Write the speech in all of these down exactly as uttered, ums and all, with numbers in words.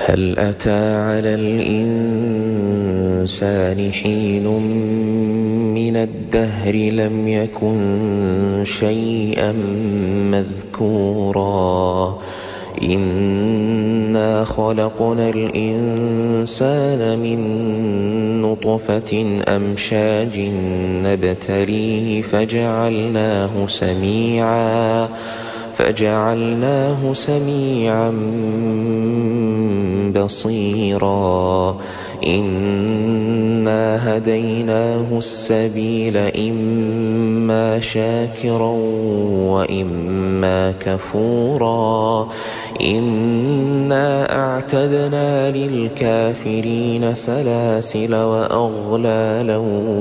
هل أتى على الإنسان حين من الدهر لم يكن شيئا مذكورا إنا خلقنا الإنسان من نطفة أمشاج نبتليه فجعلناه سميعا فجعلناه سميعا بصيرا إنا هديناه السبيل إما شاكرا وإما كفورا إنا أعتدنا للكافرين سلاسل وأغلالا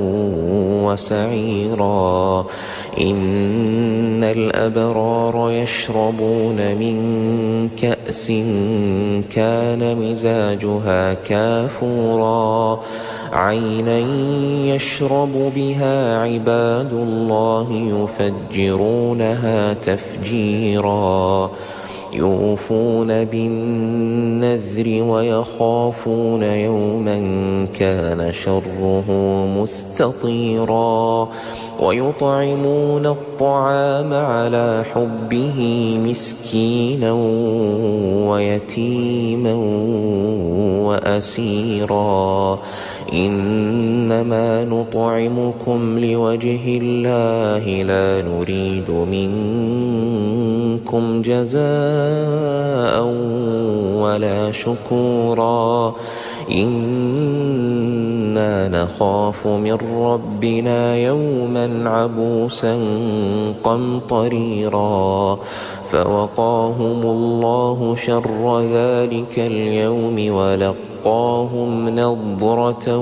وسعيرا إن الأبرار يشربون من كأس كان مزاجها كافورا عينا يشرب بها عباد الله يفجرونها تفجيرا يوفون بالنذر ويخافون يوما كان شره مستطيرا ويطعمون الطعام على حبه مسكينا ويتيما وأسيرا إنما نطعمكم لوجه الله لا نريد منكم جزاء ولا شكورا إنا نخاف من ربنا يوما عبوسا قمطريرا فوقاهم الله شر ذلك اليوم ولقاهم نضرة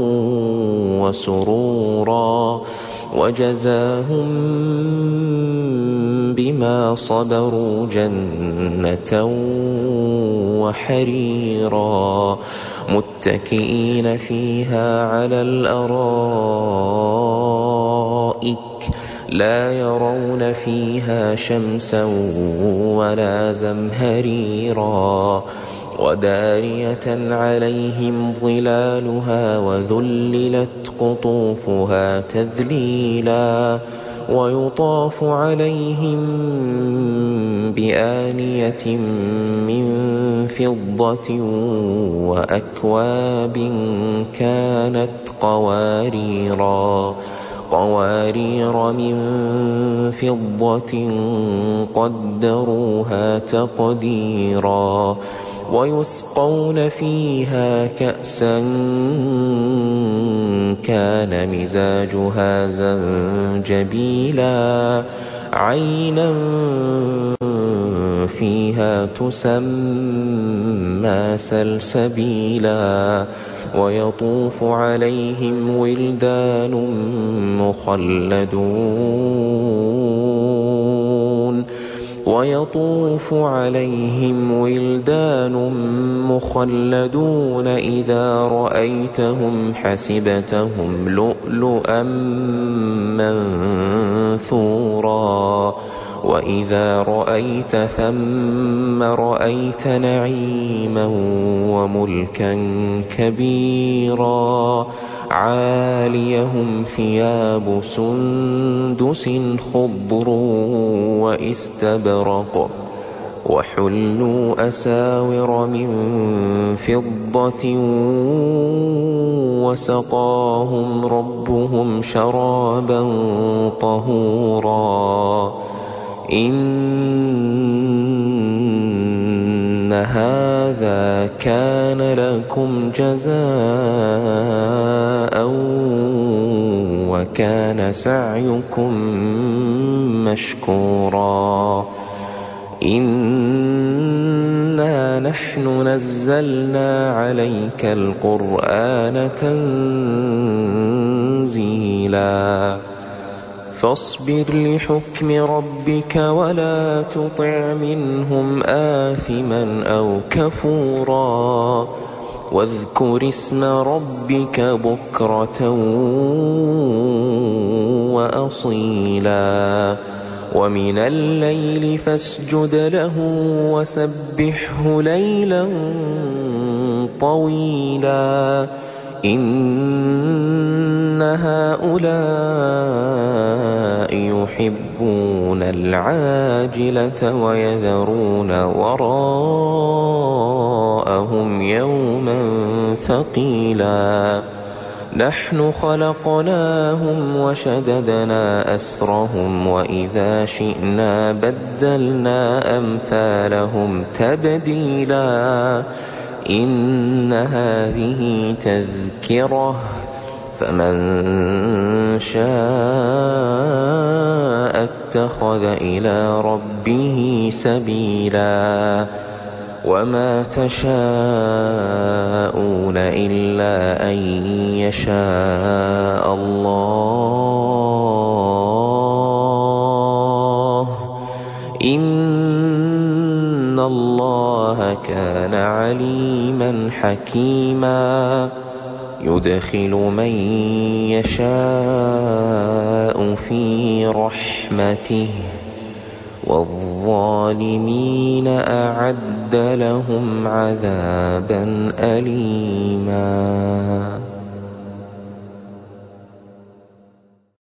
وسرورا وجزاهم بما صبروا جنة وحريرا متكئين فيها على الأرائك لا يرون فيها شمسا ولا زمهريرا ودانية عليهم ظلالها وذللت قطوفها تذليلا ويطاف عليهم بآنية من فضة وأكواب كانت قواريرا قوارير من فضة قدروها تقديرا ويسقون فيها كأسا كان مزاجها زنجبيلا عينا فيها تسمى سلسبيلا ويطوف عليهم ولدان مخلدون ويطوف عليهم ولدان مخلدون إذا رأيتهم حسبتهم لؤلؤا منثورا وإذا رأيت ثم رأيت نعيما وملكا كبيرا عاليهم ثياب سندس خضر واستبرق وحلوا أساور من فضة وسقاهم ربهم شرابا طهورا إن هذا كان لكم جزاء وكان سعيكم مشكورا إنا نحن نزلنا عليك القرآن تنزيلا فاصبر لحكم ربك ولا تطع منهم آثما أو كفورا واذكر اسم ربك بكرة وأصيلا ومن الليل فاسجد له وسبحه ليلا طويلا إن هؤلاء يحبون العاجلة ويذرون وراءهم يوما ثقيلا نحن خلقناهم وشددنا أسرهم وإذا شئنا بدلنا أمثالهم تبديلا إن هذه تذكرة فمن شاء اتخذ إلى ربه سبيلا وما تشاءون إلا أن يشاء الله إن الله كان عليما حكيما يدخل من يشاء في رحمته والظالمين أعد لهم عذابا أليما.